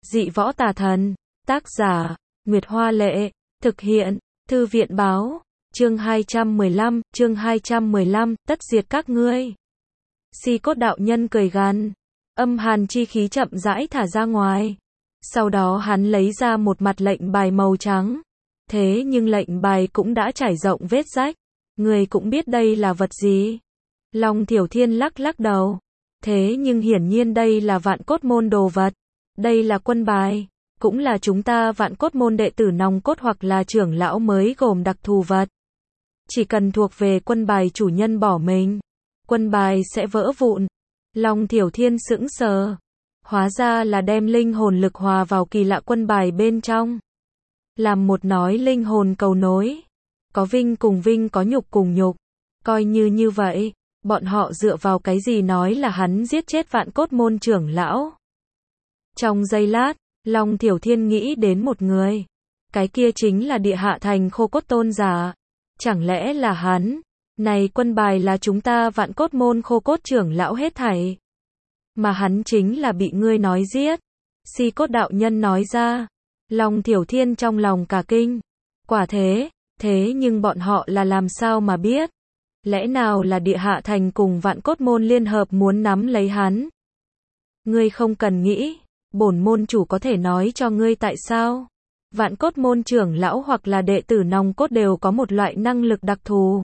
Dị võ tà thần. Tác giả, Nguyệt Hoa Lệ. Thực hiện, Thư viện Báo. Chương 215, tất diệt các ngươi. Si Cốt đạo nhân cười gằn. Âm hàn chi khí chậm rãi thả ra ngoài. Sau đó hắn lấy ra một mặt lệnh bài màu trắng. Thế nhưng lệnh bài cũng đã trải rộng vết rách. Người cũng biết đây là vật gì. Long Thiểu Thiên lắc lắc đầu. Thế nhưng hiển nhiên đây là Vạn Cốt môn đồ vật. Đây là quân bài. Cũng là chúng ta Vạn Cốt môn đệ tử nòng cốt hoặc là trưởng lão mới gồm đặc thù vật. Chỉ cần thuộc về quân bài chủ nhân bỏ mình, quân bài sẽ vỡ vụn. Long Thiểu Thiên sững sờ. Hóa ra là đem linh hồn lực hòa vào kỳ lạ quân bài bên trong. Làm một nói linh hồn cầu nối. Có vinh cùng vinh, có nhục cùng nhục. Coi như vậy, bọn họ dựa vào cái gì nói là hắn giết chết Vạn Cốt môn trưởng lão. Trong giây lát, Long Thiểu Thiên nghĩ đến một người. Cái kia chính là Địa Hạ Thành Khô Cốt tôn giả. Chẳng lẽ là hắn? Này quân bài là chúng ta Vạn Cốt môn Khô Cốt trưởng lão hết thảy. Mà hắn chính là bị ngươi nói giết. Si Cốt đạo nhân nói ra. Long Thiểu Thiên trong lòng cả kinh. Quả thế, thế nhưng bọn họ là làm sao mà biết? Lẽ nào là Địa Hạ Thành cùng Vạn Cốt môn liên hợp muốn nắm lấy hắn? Ngươi không cần nghĩ, bổn môn chủ có thể nói cho ngươi tại sao. Vạn Cốt môn trưởng lão hoặc là đệ tử nòng cốt đều có một loại năng lực đặc thù.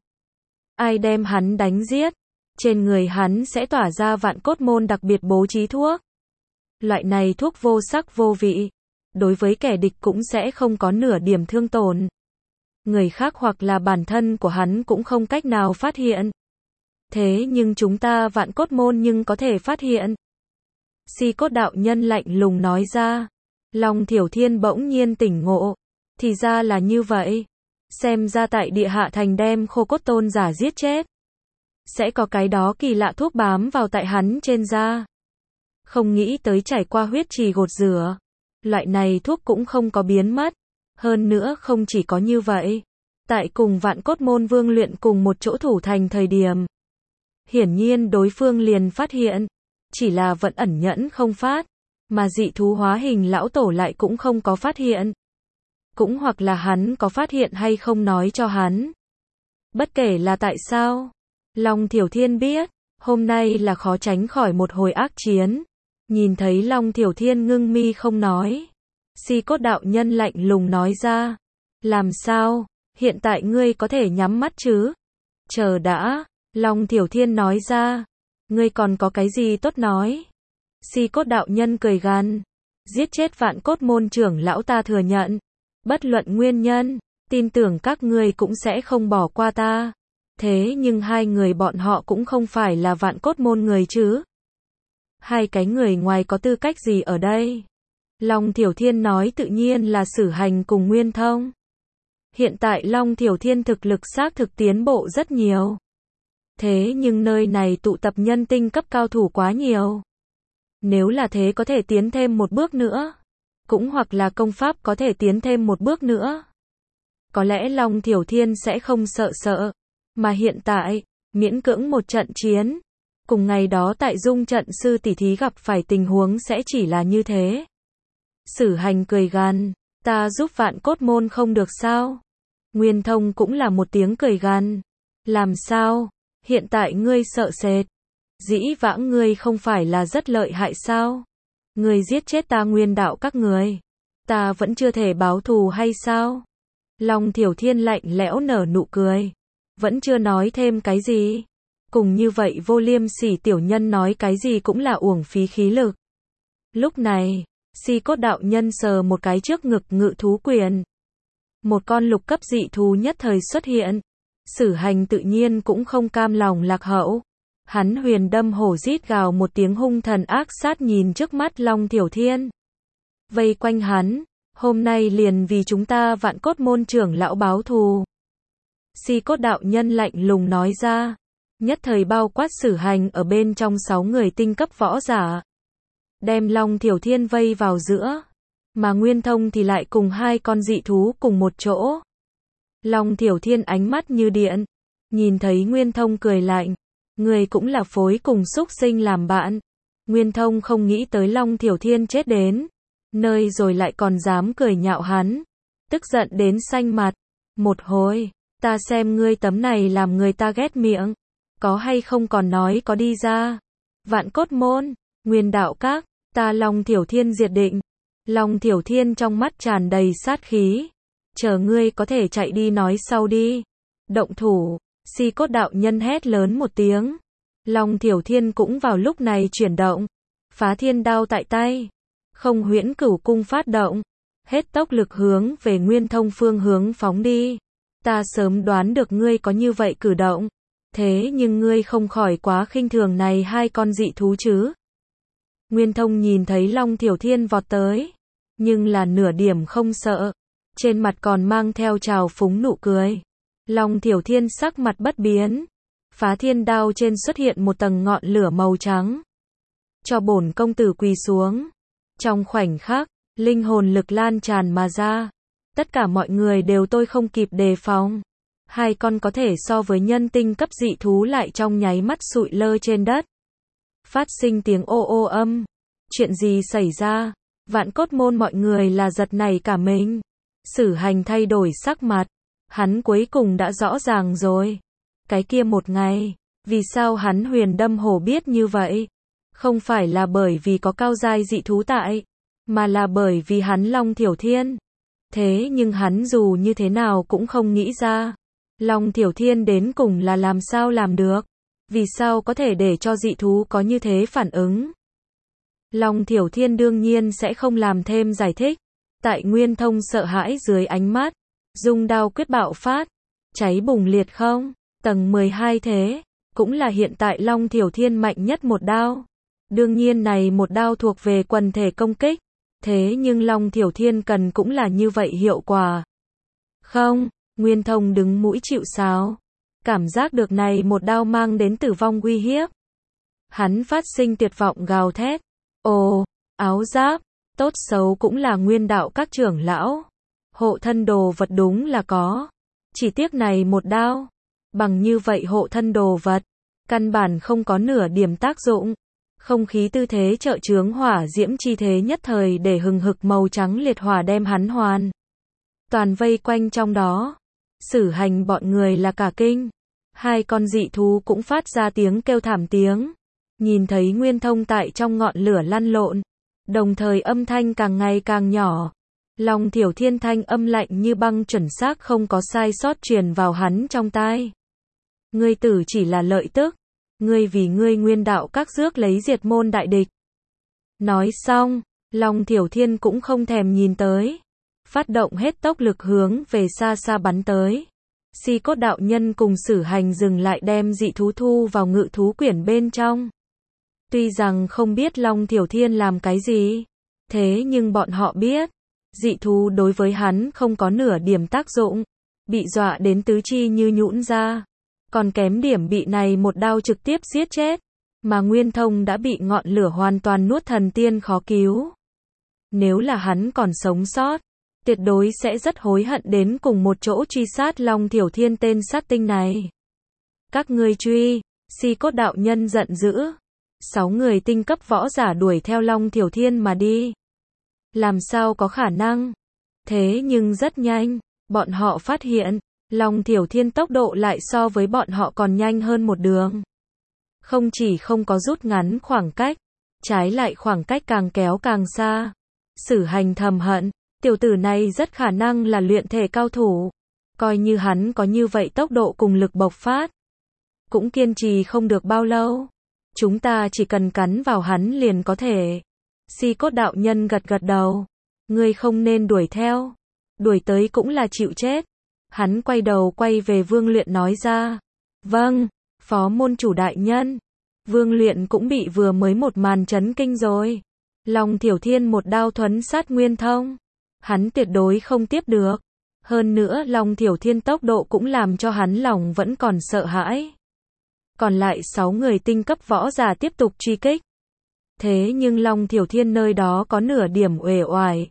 Ai đem hắn đánh giết, trên người hắn sẽ tỏa ra Vạn Cốt môn đặc biệt bố trí thuốc. Loại này thuốc vô sắc vô vị, đối với kẻ địch cũng sẽ không có nửa điểm thương tổn. Người khác hoặc là bản thân của hắn cũng không cách nào phát hiện. Thế nhưng chúng ta Vạn Cốt môn nhưng có thể phát hiện. Si Cốt đạo nhân lạnh lùng nói ra. Long Thiểu Thiên bỗng nhiên tỉnh ngộ. Thì ra là như vậy. Xem ra tại Địa Hạ Thành đem Khô Cốt tôn giả giết chết. Sẽ có cái đó kỳ lạ thuốc bám vào tại hắn trên da. Không nghĩ tới trải qua huyết trì gột rửa. Loại này thuốc cũng không có biến mất. Hơn nữa không chỉ có như vậy. Tại cùng Vạn Cốt môn vương luyện cùng một chỗ thủ thành thời điểm. Hiển nhiên đối phương liền phát hiện. Chỉ là vẫn ẩn nhẫn không phát. Mà dị thú hóa hình lão tổ lại cũng không có phát hiện. Cũng hoặc là hắn có phát hiện hay không nói cho hắn. Bất kể là tại sao. Long Thiểu Thiên biết. Hôm nay là khó tránh khỏi một hồi ác chiến. Nhìn thấy Long Thiểu Thiên ngưng mi không nói. Si Cốt đạo nhân lạnh lùng nói ra. Làm sao? Hiện tại ngươi có thể nhắm mắt chứ? Chờ đã. Long Thiểu Thiên nói ra. Ngươi còn có cái gì tốt nói? Si Cốt đạo nhân cười gằn. Giết chết Vạn Cốt môn trưởng lão ta thừa nhận. Bất luận nguyên nhân, tin tưởng các ngươi cũng sẽ không bỏ qua ta. Thế nhưng hai người bọn họ cũng không phải là Vạn Cốt môn người chứ. Hai cái người ngoài có tư cách gì ở đây? Long Thiểu Thiên nói tự nhiên là Sử Hành cùng Nguyên Thông. Hiện tại Long Thiểu Thiên thực lực xác thực tiến bộ rất nhiều. Thế nhưng nơi này tụ tập nhân tinh cấp cao thủ quá nhiều. Nếu là thế có thể tiến thêm một bước nữa. Cũng hoặc là công pháp có thể tiến thêm một bước nữa. Có lẽ Long Thiểu Thiên sẽ không sợ. Mà hiện tại, miễn cưỡng một trận chiến. Cùng ngày đó tại dung trận sư tỷ thí gặp phải tình huống sẽ chỉ là như thế. Sử Hành cười gằn. Ta giúp Vạn Cốt môn không được sao? Nguyên Thông cũng là một tiếng cười gằn. Làm sao? Hiện tại ngươi sợ sệt. Dĩ vãng ngươi không phải là rất lợi hại sao? Ngươi giết chết ta nguyên đạo các người. Ta vẫn chưa thể báo thù hay sao? Long Thiểu Thiên lạnh lẽo nở nụ cười. Vẫn chưa nói thêm cái gì. Cùng như vậy vô liêm sỉ tiểu nhân nói cái gì cũng là uổng phí khí lực. Lúc này, Si Cốt đạo nhân sờ một cái trước ngực ngự thú quyền. Một con lục cấp dị thú nhất thời xuất hiện. Sử Hành tự nhiên cũng không cam lòng lạc hậu. Hắn huyền đâm hổ rít gào một tiếng hung thần ác sát nhìn trước mắt Long Thiểu Thiên. Vây quanh hắn, hôm nay liền vì chúng ta Vạn Cốt môn trưởng lão báo thù. Si Cốt đạo nhân lạnh lùng nói ra. Nhất thời bao quát Sử Hành ở bên trong 6 người tinh cấp võ giả. Đem Long Thiểu Thiên vây vào giữa. Mà Nguyên Thông thì lại cùng hai con dị thú cùng một chỗ. Long Thiểu Thiên ánh mắt như điện. Nhìn thấy Nguyên Thông cười lạnh. Người cũng là phối cùng súc sinh làm bạn. Nguyên Thông không nghĩ tới Long Thiểu Thiên chết đến. nơi rồi lại còn dám cười nhạo hắn, tức giận đến xanh mặt. Một hồi, ta xem ngươi tấm này làm người ta ghét miệng, có hay không còn nói có đi ra. Vạn Cốt Môn, Nguyên Đạo Các, ta Long Thiểu Thiên diệt định. Long Thiểu Thiên trong mắt tràn đầy sát khí. Chờ ngươi có thể chạy đi nói sau đi. Động thủ, Si Cốt đạo nhân hét lớn một tiếng. Long Thiểu Thiên cũng vào lúc này chuyển động. Phá thiên đao tại tay. Không huyễn cửu cung phát động. Hết tốc lực hướng về Nguyên Thông phương hướng phóng đi. Ta sớm đoán được ngươi có như vậy cử động. Thế nhưng ngươi không khỏi quá khinh thường này hai con dị thú chứ. Nguyên Thông nhìn thấy Long Thiểu Thiên vọt tới. Nhưng là nửa điểm không sợ. Trên mặt còn mang theo trào phúng nụ cười. Long Thiểu Thiên sắc mặt bất biến. Phá thiên đao trên xuất hiện một tầng ngọn lửa màu trắng. Cho bổn công tử quỳ xuống. Trong khoảnh khắc, linh hồn lực lan tràn mà ra. Tất cả mọi người đều tôi không kịp đề phòng. Hai con có thể so với nhân tinh cấp dị thú lại trong nháy mắt sụi lơ trên đất. Phát sinh tiếng ô ô âm. Chuyện gì xảy ra? Vạn Cốt Môn mọi người là giật nảy cả mình. Sử Hành thay đổi sắc mặt. Hắn cuối cùng đã rõ ràng rồi. Cái kia một ngày, vì sao hắn Huyền Đâm Hổ biết như vậy? Không phải là bởi vì có cao giai dị thú tại, mà là bởi vì hắn Long Thiểu Thiên. Thế nhưng hắn dù như thế nào cũng không nghĩ ra. Long Thiểu Thiên đến cùng là làm sao làm được? Vì sao có thể để cho dị thú có như thế phản ứng? Long Thiểu Thiên đương nhiên sẽ không làm thêm giải thích. Tại Nguyên Thông sợ hãi dưới ánh mắt, dung đao quyết bạo phát, cháy bùng liệt không, tầng 12 thế, cũng là hiện tại Long Thiểu Thiên mạnh nhất một đao. Đương nhiên này một đao thuộc về quần thể công kích, thế nhưng Long Thiểu Thiên cần cũng là như vậy hiệu quả. Không, Nguyên Thông đứng mũi chịu sào, cảm giác được này một đao mang đến tử vong uy hiếp. Hắn phát sinh tuyệt vọng gào thét, ồ, áo giáp, tốt xấu cũng là Nguyên Đạo các trưởng lão. Hộ thân đồ vật đúng là có. Chỉ tiếc này một đao. Bằng như vậy hộ thân đồ vật. Căn bản không có nửa điểm tác dụng. Không khí tư thế trợ chướng hỏa diễm chi thế nhất thời để hừng hực màu trắng liệt hỏa đem hắn hoàn toàn vây quanh trong đó. Sử Hành bọn người là cả kinh. Hai con dị thú cũng phát ra tiếng kêu thảm tiếng. Nhìn thấy Nguyên Thông tại trong ngọn lửa lăn lộn. Đồng thời âm thanh càng ngày càng nhỏ. Long Thiểu Thiên thanh âm lạnh như băng chuẩn xác không có sai sót truyền vào hắn trong tai. Ngươi tử chỉ là lợi tức. Ngươi vì ngươi Nguyên Đạo các rước lấy diệt môn đại địch. Nói xong, Long Thiểu Thiên cũng không thèm nhìn tới. Phát động hết tốc lực hướng về xa xa bắn tới. Si Cốt đạo nhân cùng Sử Hành dừng lại đem dị thú thu vào ngự thú quyển bên trong. Tuy rằng không biết Long Thiểu Thiên làm cái gì, thế nhưng bọn họ biết, dị thú đối với hắn không có nửa điểm tác dụng, bị dọa đến tứ chi như nhũn ra, còn kém điểm bị này một đao trực tiếp giết chết, mà Nguyên Thông đã bị ngọn lửa hoàn toàn nuốt thần tiên khó cứu. Nếu là hắn còn sống sót, tuyệt đối sẽ rất hối hận đến cùng một chỗ truy sát Long Thiểu Thiên tên sát tinh này. Các ngươi truy, Si Cốt đạo nhân giận dữ. 6 người tinh cấp võ giả đuổi theo Long Thiểu Thiên mà đi. Làm sao có khả năng? Thế nhưng rất nhanh, bọn họ phát hiện, Long Thiểu Thiên tốc độ lại so với bọn họ còn nhanh hơn một đường. Không chỉ không có rút ngắn khoảng cách, trái lại khoảng cách càng kéo càng xa. Sử Hành thầm hận, tiểu tử này rất khả năng là luyện thể cao thủ. Coi như hắn có như vậy tốc độ cùng lực bộc phát, cũng kiên trì không được bao lâu. Chúng ta chỉ cần cắn vào hắn liền có thể. Si Cốt đạo nhân gật gật đầu. Ngươi không nên đuổi theo. Đuổi tới cũng là chịu chết. Hắn quay đầu quay về Vương Luyện nói ra. Vâng, phó môn chủ đại nhân. Vương Luyện cũng bị vừa mới một màn chấn kinh rồi. Long Thiểu Thiên một đao thuấn sát Nguyên Thông. Hắn tuyệt đối không tiếp được. Hơn nữa Long Thiểu Thiên tốc độ cũng làm cho hắn lòng vẫn còn sợ hãi. Còn lại 6 người tinh cấp võ giả tiếp tục truy kích. Thế nhưng Long Thiểu Thiên nơi đó có nửa điểm uể oải.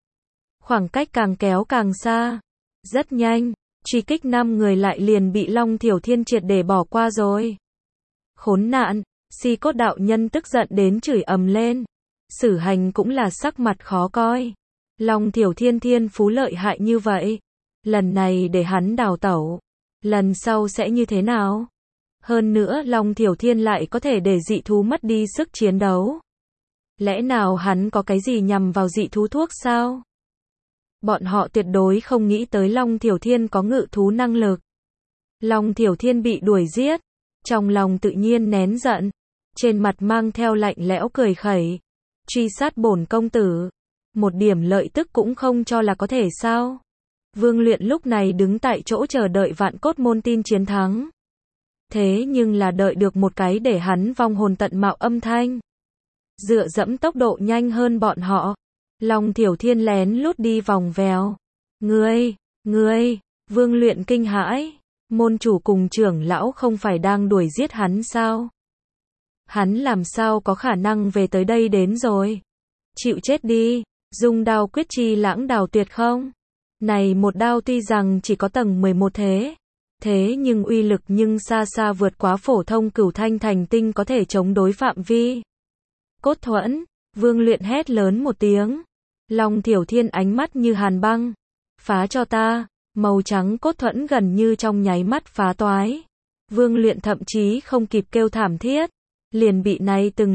Khoảng cách càng kéo càng xa. Rất nhanh, truy kích 5 người lại liền bị Long Thiểu Thiên triệt để bỏ qua rồi. Khốn nạn, Si Cốt đạo nhân tức giận đến chửi ầm lên. Sử Hành cũng là sắc mặt khó coi. Long Thiểu Thiên thiên phú lợi hại như vậy, lần này để hắn đào tẩu, lần sau sẽ như thế nào? Hơn nữa Long Thiểu Thiên lại có thể để dị thú mất đi sức chiến đấu. Lẽ nào hắn có cái gì nhằm vào dị thú thuốc sao? Bọn họ tuyệt đối không nghĩ tới Long Thiểu Thiên có ngự thú năng lực. Long Thiểu Thiên bị đuổi giết, trong lòng tự nhiên nén giận, trên mặt mang theo lạnh lẽo cười khẩy. Truy sát bổn công tử, một điểm lợi tức cũng không cho là có thể sao? Vương Luyện lúc này đứng tại chỗ chờ đợi Vạn Cốt môn tin chiến thắng. Thế nhưng là đợi được một cái để hắn vong hồn tận mạo âm thanh. Dựa dẫm tốc độ nhanh hơn bọn họ, Long Thiểu Thiên lén lút đi vòng vèo. Ngươi, Vương Luyện kinh hãi, môn chủ cùng trưởng lão không phải đang đuổi giết hắn sao? Hắn làm sao có khả năng về tới đây đến rồi? Chịu chết đi, dung đao quyết chi lãng đào tuyệt không? Này một đao tuy rằng chỉ có tầng 11 thế nhưng uy lực nhưng xa xa vượt quá phổ thông cửu thanh thành tinh có thể chống đối phạm vi. Cốt thuẫn, Vương Luyện hét lớn một tiếng. Long Thiểu Thiên ánh mắt như hàn băng. Phá cho ta, màu trắng cốt thuẫn gần như trong nháy mắt phá toái. Vương Luyện thậm chí không kịp kêu thảm thiết, liền bị này từng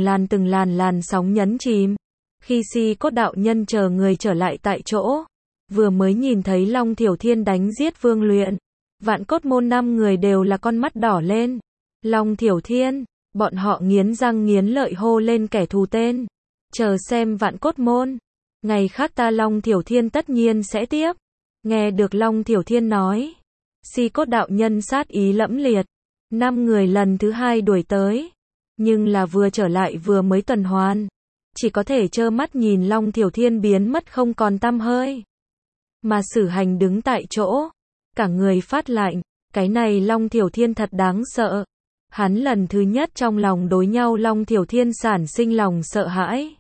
làn sóng nhấn chìm. Khi Si Cốt đạo nhân chờ người trở lại tại chỗ, vừa mới nhìn thấy Long Thiểu Thiên đánh giết Vương Luyện, Vạn Cốt môn 5 người đều là con mắt đỏ lên. Long Thiểu Thiên, bọn họ nghiến răng nghiến lợi hô lên kẻ thù tên. Chờ xem Vạn Cốt môn, ngày khác ta Long Thiểu Thiên tất nhiên sẽ tiếp. Nghe được Long Thiểu Thiên nói, Si Cốt đạo nhân sát ý lẫm liệt. 5 người lần thứ 2 đuổi tới, nhưng là vừa trở lại vừa mới tuần hoàn, chỉ có thể trơ mắt nhìn Long Thiểu Thiên biến mất không còn tăm hơi. Mà Sử Hành đứng tại chỗ, cả người phát lạnh, cái này Long Thiểu Thiên thật đáng sợ. Hắn lần thứ nhất trong lòng đối nhau Long Thiểu Thiên sản sinh lòng sợ hãi.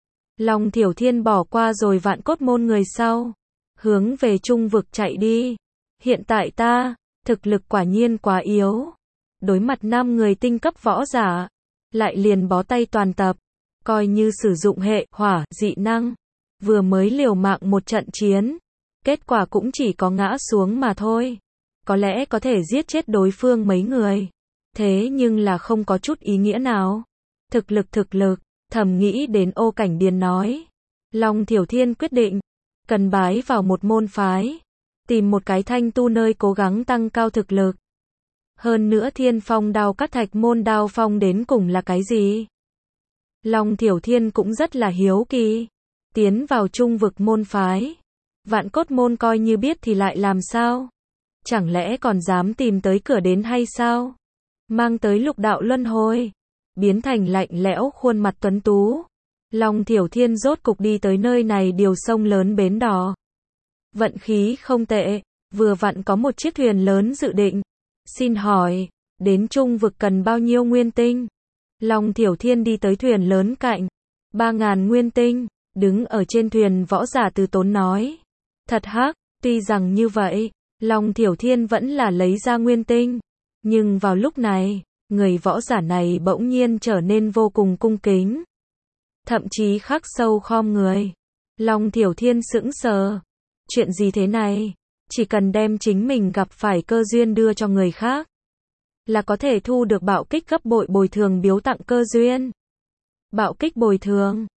Long Thiểu Thiên bỏ qua rồi Vạn Cốt môn người sau, hướng về trung vực chạy đi. Hiện tại ta, thực lực quả nhiên quá yếu. Đối mặt 5 người tinh cấp võ giả, lại liền bó tay toàn tập, coi như sử dụng hệ hỏa dị năng, vừa mới liều mạng một trận chiến, kết quả cũng chỉ có ngã xuống mà thôi. Có lẽ có thể giết chết đối phương mấy người, thế nhưng là không có chút ý nghĩa nào. Thực lực, thầm nghĩ đến Ô Cảnh Điền nói. Long Thiểu Thiên quyết định, cần bái vào một môn phái, tìm một cái thanh tu nơi cố gắng tăng cao thực lực. Hơn nữa Thiên Phong đao các thạch môn đao phong đến cùng là cái gì? Long Thiểu Thiên cũng rất là hiếu kỳ. Tiến vào trung vực môn phái, Vạn Cốt môn coi như biết thì lại làm sao? Chẳng lẽ còn dám tìm tới cửa đến hay sao? Mang tới lục đạo luân hồi, biến thành lạnh lẽo khuôn mặt tuấn tú. Long Thiểu Thiên rốt cục đi tới nơi này điều sông lớn bến đò. Vận khí không tệ, vừa vặn có một chiếc thuyền lớn dự định. Xin hỏi, đến trung vực cần bao nhiêu nguyên tinh? Long Thiểu Thiên đi tới thuyền lớn cạnh. 3.000 nguyên tinh, đứng ở trên thuyền võ giả từ tốn nói. Thật hắc, tuy rằng như vậy, Long Thiểu Thiên vẫn là lấy ra nguyên tinh. Nhưng vào lúc này, người võ giả này bỗng nhiên trở nên vô cùng cung kính. Thậm chí khắc sâu khom người. Long Thiểu Thiên sững sờ. Chuyện gì thế này? Chỉ cần đem chính mình gặp phải cơ duyên đưa cho người khác, là có thể thu được bạo kích gấp bội bồi thường biếu tặng cơ duyên. Bạo kích bồi thường,